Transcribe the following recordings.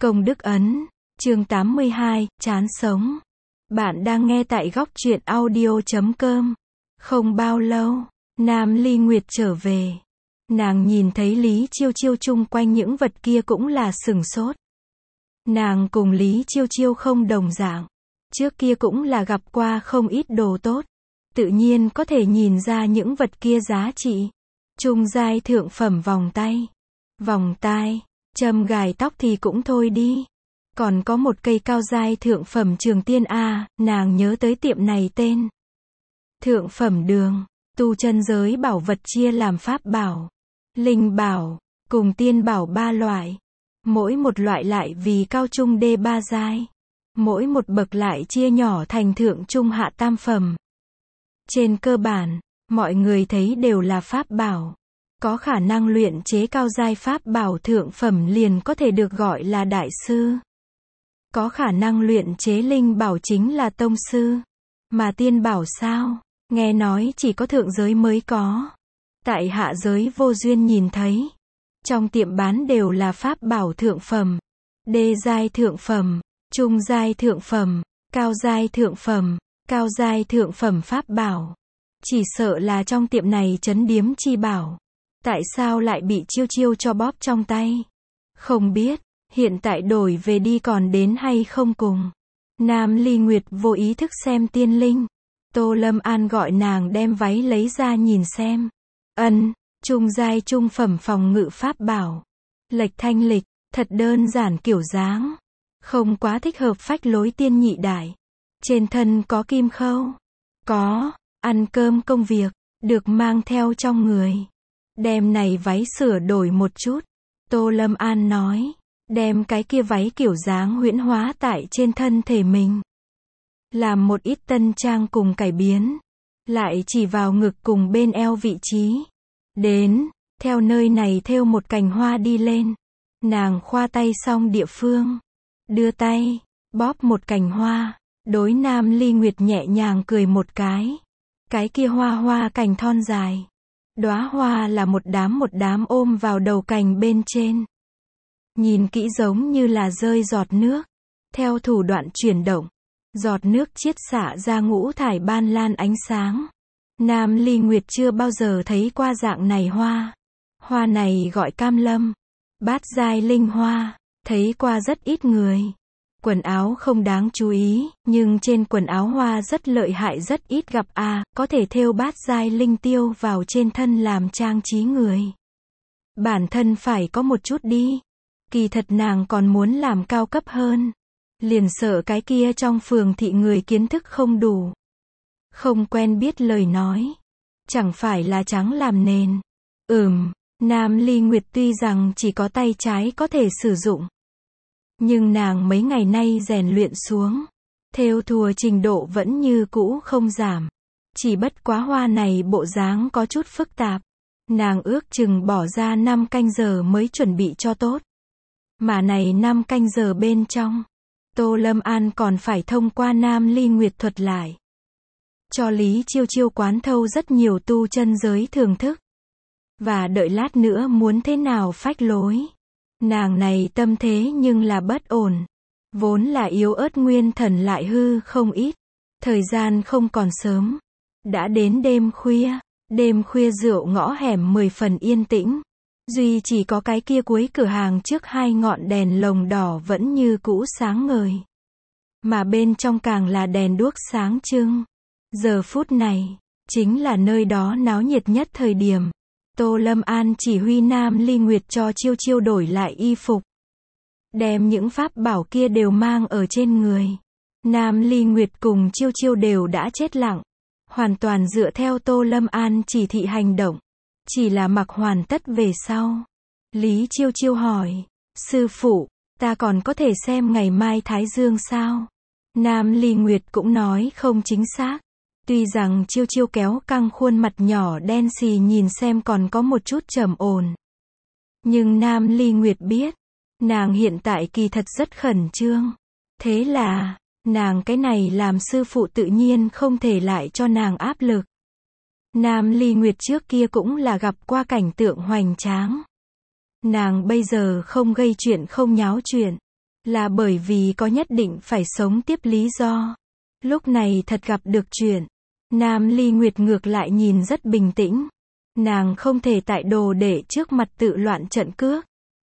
Công đức ấn, chương 82, chán sống. Bạn đang nghe tại góc truyện audio.com. Không bao lâu, Nam Ly Nguyệt trở về. Nàng nhìn thấy Lý Chiêu Chiêu chung quanh những vật kia cũng là sửng sốt. Nàng cùng Lý Chiêu Chiêu không đồng dạng. Trước kia cũng là gặp qua không ít đồ tốt. Tự nhiên có thể nhìn ra những vật kia giá trị. Trung giai thượng phẩm vòng tay, vòng tai, châm gài tóc thì cũng thôi đi. Còn có một cây cao giai thượng phẩm trường tiên a, nàng nhớ tới tiệm này tên. Thượng phẩm đường, tu chân giới bảo vật chia làm pháp bảo, linh bảo, cùng tiên bảo 3 loại. Mỗi một loại lại vì cao trung đê 3 giai. Mỗi một bậc lại chia nhỏ thành thượng trung hạ tam phẩm. Trên cơ bản, mọi người thấy đều là pháp bảo. Có khả năng luyện chế cao giai pháp bảo thượng phẩm liền có thể được gọi là đại sư. Có khả năng luyện chế linh bảo chính là tông sư. Mà tiên bảo sao? Nghe nói chỉ có thượng giới mới có. Tại hạ giới vô duyên nhìn thấy. Trong tiệm bán đều là pháp bảo thượng phẩm. Đê giai thượng phẩm, trung giai thượng phẩm, cao giai thượng phẩm pháp bảo. Chỉ sợ là trong tiệm này trấn điếm chi bảo. Tại sao lại bị Chiêu Chiêu cho bóp trong tay? Không biết, hiện tại đổi về đi còn đến hay không cùng. Nam Ly Nguyệt vô ý thức xem tiên linh. Tô Lâm An gọi nàng đem váy lấy ra nhìn xem. Trung giai trung phẩm phòng ngự pháp bảo. Lệch thanh lịch, thật đơn giản kiểu dáng. Không quá thích hợp phách lối tiên nhị đại. Trên thân có kim khâu. Có, ăn cơm công việc, được mang theo trong người. Đem này váy sửa đổi một chút. Tô Lâm An nói. Đem cái kia váy kiểu dáng huyễn hóa tại trên thân thể mình. Làm một ít tân trang cùng cải biến. Lại chỉ vào ngực cùng bên eo vị trí. Đến, theo nơi này thêu một cành hoa đi lên. Nàng khoa tay xong địa phương. Đưa tay, bóp một cành hoa. Đối Nam Ly Nguyệt nhẹ nhàng cười một cái. Cái kia hoa cành thon dài. Đóa hoa là một đám ôm vào đầu cành bên trên. Nhìn kỹ giống như là rơi giọt nước. Theo thủ đoạn chuyển động, giọt nước chiết xạ ra ngũ thải ban lan ánh sáng. Nam Ly Nguyệt chưa bao giờ thấy qua dạng này hoa. Hoa này gọi cam lâm. Bát giai linh hoa, thấy qua rất ít người. Quần áo không đáng chú ý, nhưng trên quần áo hoa rất lợi hại rất ít gặp có thể thêu bát giai linh tiêu vào trên thân làm trang trí người. Bản thân phải có một chút đi. Kỳ thật nàng còn muốn làm cao cấp hơn. Liền sợ cái kia trong phường thị người kiến thức không đủ. Không quen biết lời nói. Chẳng phải là trắng làm nền. Nam Ly Nguyệt tuy rằng chỉ có tay trái có thể sử dụng. Nhưng nàng mấy ngày nay rèn luyện xuống. Thêu thùa trình độ vẫn như cũ không giảm. Chỉ bất quá hoa này bộ dáng có chút phức tạp. Nàng ước chừng bỏ ra 5 canh giờ mới chuẩn bị cho tốt. Mà này 5 canh giờ bên trong. Tô Lâm An còn phải thông qua Nam Ly Nguyệt thuật lại. Cho Lý Chiêu Chiêu quán thâu rất nhiều tu chân giới thưởng thức. Và đợi lát nữa muốn thế nào phách lối. Nàng này tâm thế nhưng là bất ổn. Vốn là yếu ớt nguyên thần lại hư không ít. Thời gian không còn sớm. Đã đến đêm khuya rượu ngõ hẻm 10 phần yên tĩnh. Duy chỉ có cái kia cuối cửa hàng trước 2 ngọn đèn lồng đỏ vẫn như cũ sáng ngời. Mà bên trong càng là đèn đuốc sáng trưng. Giờ phút này, chính là nơi đó náo nhiệt nhất thời điểm. Tô Lâm An chỉ huy Nam Ly Nguyệt cho Chiêu Chiêu đổi lại y phục. Đem những pháp bảo kia đều mang ở trên người. Nam Ly Nguyệt cùng Chiêu Chiêu đều đã chết lặng. Hoàn toàn dựa theo Tô Lâm An chỉ thị hành động. Chỉ là mặc hoàn tất về sau. Lý Chiêu Chiêu hỏi. Sư phụ, ta còn có thể xem ngày mai Thái Dương sao? Nam Ly Nguyệt cũng nói không chính xác. Tuy rằng Chiêu Chiêu kéo căng khuôn mặt nhỏ đen xì nhìn xem còn có một chút trầm ổn. Nhưng Nam Ly Nguyệt biết. Nàng hiện tại kỳ thật rất khẩn trương. Thế là, nàng cái này làm sư phụ tự nhiên không thể lại cho nàng áp lực. Nam Ly Nguyệt trước kia cũng là gặp qua cảnh tượng hoành tráng. Nàng bây giờ không gây chuyện không nháo chuyện. là bởi vì có nhất định phải sống tiếp lý do. Lúc này thật gặp được chuyện. Nam Ly Nguyệt ngược lại nhìn rất bình tĩnh. Nàng không thể tại đồ đệ trước mặt tự loạn trận cước.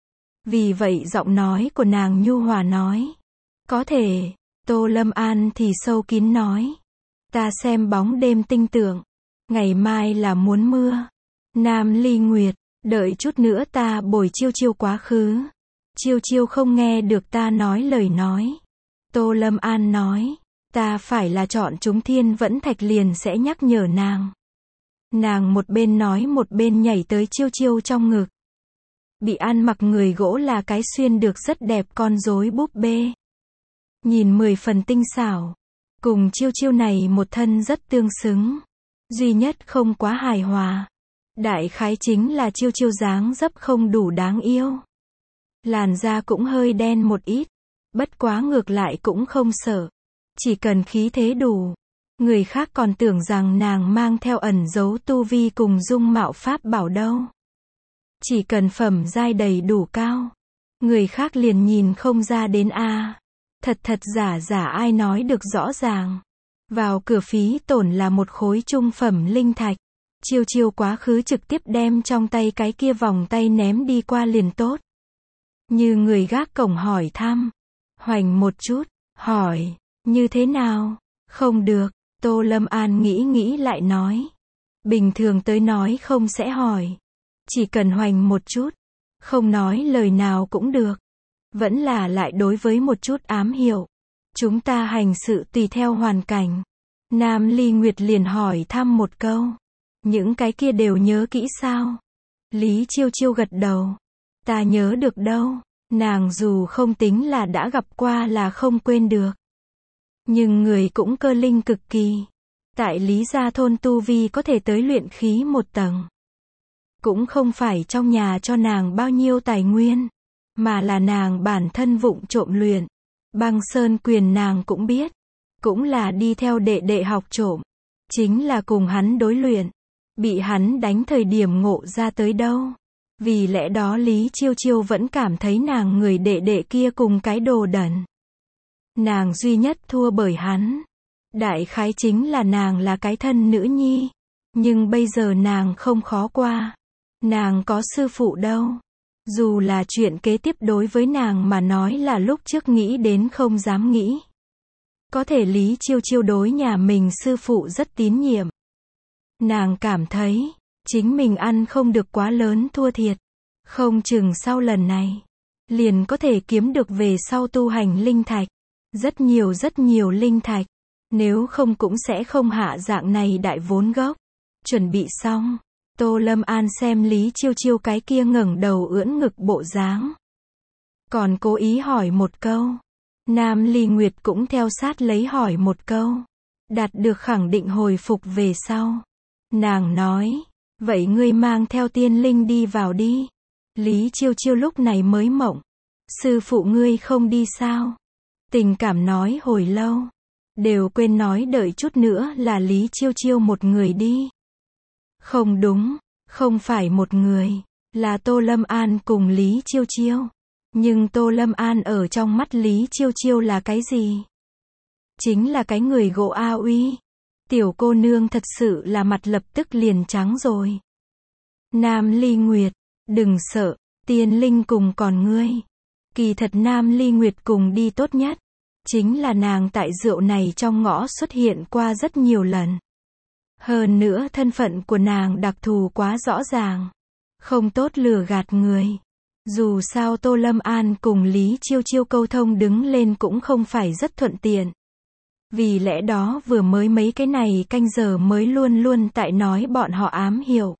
Vì vậy giọng nói của nàng nhu hòa nói. Có thể. Tô Lâm An thì sâu kín nói. Ta xem bóng đêm tinh tượng. Ngày mai là muốn mưa. Nam Ly Nguyệt, đợi chút nữa ta bồi Chiêu Chiêu quá khứ. Chiêu Chiêu không nghe được ta nói lời nói. Tô Lâm An nói. Ta phải là chọn chúng Thiên Vẫn Thạch liền sẽ nhắc nhở nàng. Nàng một bên nói một bên nhảy tới Chiêu Chiêu trong ngực. Bị ăn mặc người gỗ là cái xuyên được rất đẹp con rối búp bê. Nhìn 10 phần tinh xảo. Cùng Chiêu Chiêu này một thân rất tương xứng. Duy nhất không quá hài hòa. Đại khái chính là Chiêu Chiêu dáng dấp không đủ đáng yêu. Làn da cũng hơi đen một ít. Bất quá ngược lại cũng không sợ. Chỉ cần khí thế đủ. Người khác còn tưởng rằng nàng mang theo ẩn giấu tu vi cùng dung mạo pháp bảo đâu. Chỉ cần phẩm giai đầy đủ cao. Người khác liền nhìn không ra đến a. Thật giả ai nói được rõ ràng. Vào cửa phí tổn là một khối trung phẩm linh thạch. Chiêu Chiêu quá khứ trực tiếp đem trong tay cái kia vòng tay ném đi qua liền tốt. Như người gác cổng hỏi thăm. Hoành một chút, hỏi, như thế nào? Không được, Tô Lâm An nghĩ lại nói. Bình thường tới nói không sẽ hỏi. Chỉ cần hoành một chút, không nói lời nào cũng được. Vẫn là lại đối với một chút ám hiệu. Chúng ta hành sự tùy theo hoàn cảnh. Nam Ly Nguyệt liền hỏi thăm một câu. Những cái kia đều nhớ kỹ sao? Lý Chiêu Chiêu gật đầu. Ta nhớ được đâu. Nàng dù không tính là đã gặp qua là không quên được. Nhưng người cũng cơ linh cực kỳ. Tại Lý Gia Thôn tu vi có thể tới luyện khí một tầng. Cũng không phải trong nhà cho nàng bao nhiêu tài nguyên. Mà là nàng bản thân vụng trộm luyện. Băng Sơn Quyền nàng cũng biết. Cũng là đi theo đệ đệ học trộm. Chính là cùng hắn đối luyện. Bị hắn đánh thời điểm ngộ ra tới đâu. Vì lẽ đó Lý Chiêu Chiêu vẫn cảm thấy nàng người đệ đệ kia cùng cái đồ đần. Nàng duy nhất thua bởi hắn. Đại khái chính là nàng là cái thân nữ nhi. Nhưng bây giờ nàng không khó qua. Nàng có sư phụ đâu. Dù là chuyện kế tiếp đối với nàng mà nói là lúc trước nghĩ đến không dám nghĩ. Có thể Lý Chiêu Chiêu đối nhà mình sư phụ rất tín nhiệm. Nàng cảm thấy, chính mình ăn không được quá lớn thua thiệt. Không chừng sau lần này, liền có thể kiếm được về sau tu hành linh thạch. Rất nhiều linh thạch. Nếu không cũng sẽ không hạ dạng này đại vốn gốc. Chuẩn bị xong. Tô Lâm An xem Lý Chiêu Chiêu cái kia ngẩng đầu ưỡn ngực bộ dáng. Còn cố ý hỏi một câu. Nam Ly Nguyệt cũng theo sát lấy hỏi một câu. Đạt được khẳng định hồi phục về sau. Nàng nói, vậy ngươi mang theo tiên linh đi vào đi. Lý Chiêu Chiêu lúc này mới mộng. Sư phụ ngươi không đi sao? Tình cảm nói hồi lâu. Đều quên nói đợi chút nữa là Lý Chiêu Chiêu một người đi. Không đúng, không phải một người. Là Tô Lâm An cùng Lý Chiêu Chiêu. Nhưng Tô Lâm An ở trong mắt Lý Chiêu Chiêu là cái gì? Chính là cái người gỗ A Uy. Tiểu cô nương thật sự là mặt lập tức liền trắng rồi. Nam Ly Nguyệt, đừng sợ, tiên linh cùng còn ngươi. Kỳ thật Nam Ly Nguyệt cùng đi tốt nhất. Chính là nàng tại rượu này trong ngõ xuất hiện qua rất nhiều lần. Hơn nữa thân phận của nàng đặc thù quá rõ ràng. Không tốt lừa gạt người. Dù sao Tô Lâm An cùng Lý Chiêu Chiêu câu thông đứng lên cũng không phải rất thuận tiện. Vì lẽ đó vừa mới mấy cái này canh giờ mới luôn tại nói bọn họ ám hiểu.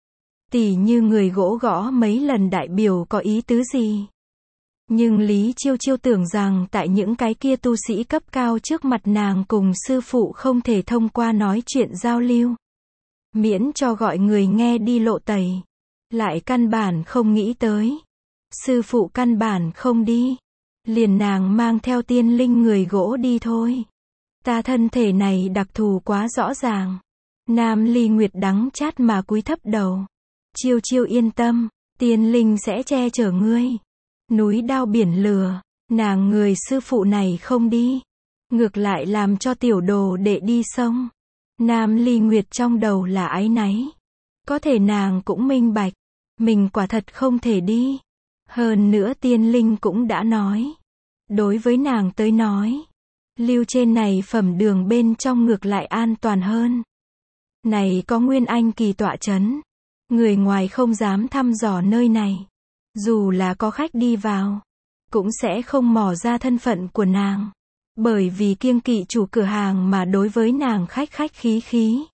Tỉ như người gỗ gõ mấy lần đại biểu có ý tứ gì. Nhưng Lý Chiêu Chiêu tưởng rằng tại những cái kia tu sĩ cấp cao trước mặt nàng cùng sư phụ không thể thông qua nói chuyện giao lưu. Miễn cho gọi người nghe đi lộ tẩy. Lại căn bản không nghĩ tới. Sư phụ căn bản không đi. Liền nàng mang theo tiên linh người gỗ đi thôi. Ta thân thể này đặc thù quá rõ ràng. Nam Ly Nguyệt đắng chát mà cúi thấp đầu. Chiêu Chiêu yên tâm. Tiên linh sẽ che chở ngươi. Núi đao biển lửa. Nàng người sư phụ này không đi, ngược lại làm cho tiểu đồ đệ đi xông. Nam Ly Nguyệt trong đầu là áy náy. Có thể nàng cũng minh bạch, mình quả thật không thể đi. Hơn nữa tiên linh cũng đã nói. Đối với nàng tới nói, lưu trên này phẩm đường bên trong ngược lại an toàn hơn. Này có Nguyên Anh kỳ tọa chấn, người ngoài không dám thăm dò nơi này. Dù là có khách đi vào, cũng sẽ không mò ra thân phận của nàng. Bởi vì kiêng kỵ chủ cửa hàng mà đối với nàng khách khách khí khí.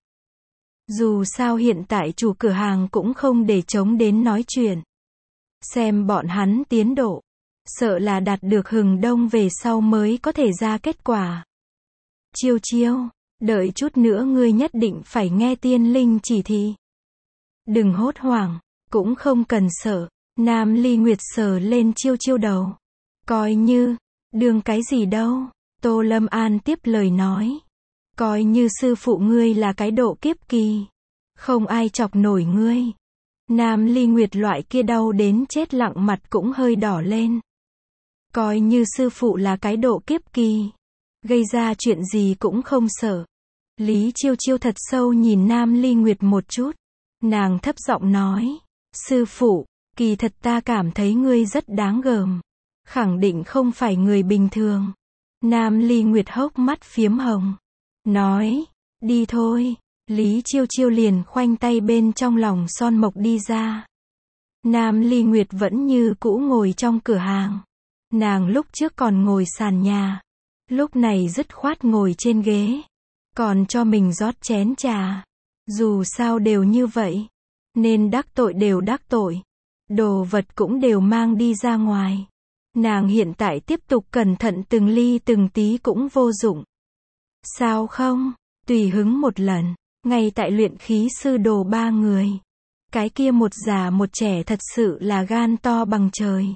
Dù sao hiện tại chủ cửa hàng cũng không để trống đến nói chuyện. Xem bọn hắn tiến độ, sợ là đạt được hừng đông về sau mới có thể ra kết quả. Chiêu chiêu, đợi chút nữa ngươi nhất định phải nghe tiên linh chỉ thị. Đừng hốt hoảng, cũng không cần sợ. Nam Ly Nguyệt sờ lên chiêu chiêu đầu. Coi như, đương cái gì đâu. Tô Lâm An tiếp lời nói. Coi như sư phụ ngươi là cái độ kiếp kỳ. Không ai chọc nổi ngươi. Nam Ly Nguyệt loại kia đau đến chết lặng mặt cũng hơi đỏ lên. Coi như sư phụ là cái độ kiếp kỳ. Gây ra chuyện gì cũng không sợ. Lý Chiêu Chiêu thật sâu nhìn Nam Ly Nguyệt một chút. Nàng thấp giọng nói. Sư phụ, kỳ thật ta cảm thấy ngươi rất đáng gờm. Khẳng định không phải người bình thường. Nam Ly Nguyệt hốc mắt phiếm hồng. Nói, đi thôi. Lý Chiêu Chiêu liền khoanh tay bên trong lòng son mộc đi ra. Nam Ly Nguyệt vẫn như cũ ngồi trong cửa hàng. Nàng lúc trước còn ngồi sàn nhà. Lúc này dứt khoát ngồi trên ghế. Còn cho mình rót chén trà. Dù sao đều như vậy. Nên đắc tội đều đắc tội. Đồ vật cũng đều mang đi ra ngoài. Nàng hiện tại tiếp tục cẩn thận từng ly từng tí cũng vô dụng. Sao không? Tùy hứng một lần. Ngay tại luyện khí sư đồ 3 người. Cái kia một già một trẻ thật sự là gan to bằng trời.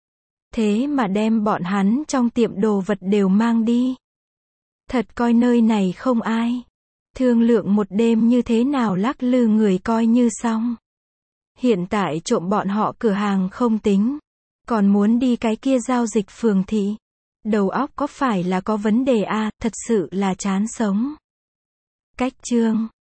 Thế mà đem bọn hắn trong tiệm đồ vật đều mang đi. Thật coi nơi này không ai. Thương lượng một đêm như thế nào lắc lư người coi như xong. Hiện tại trộm bọn họ cửa hàng không tính. Còn muốn đi cái kia giao dịch phường thị. Đầu óc có phải là có vấn đề à, thật sự là chán sống. Cách chương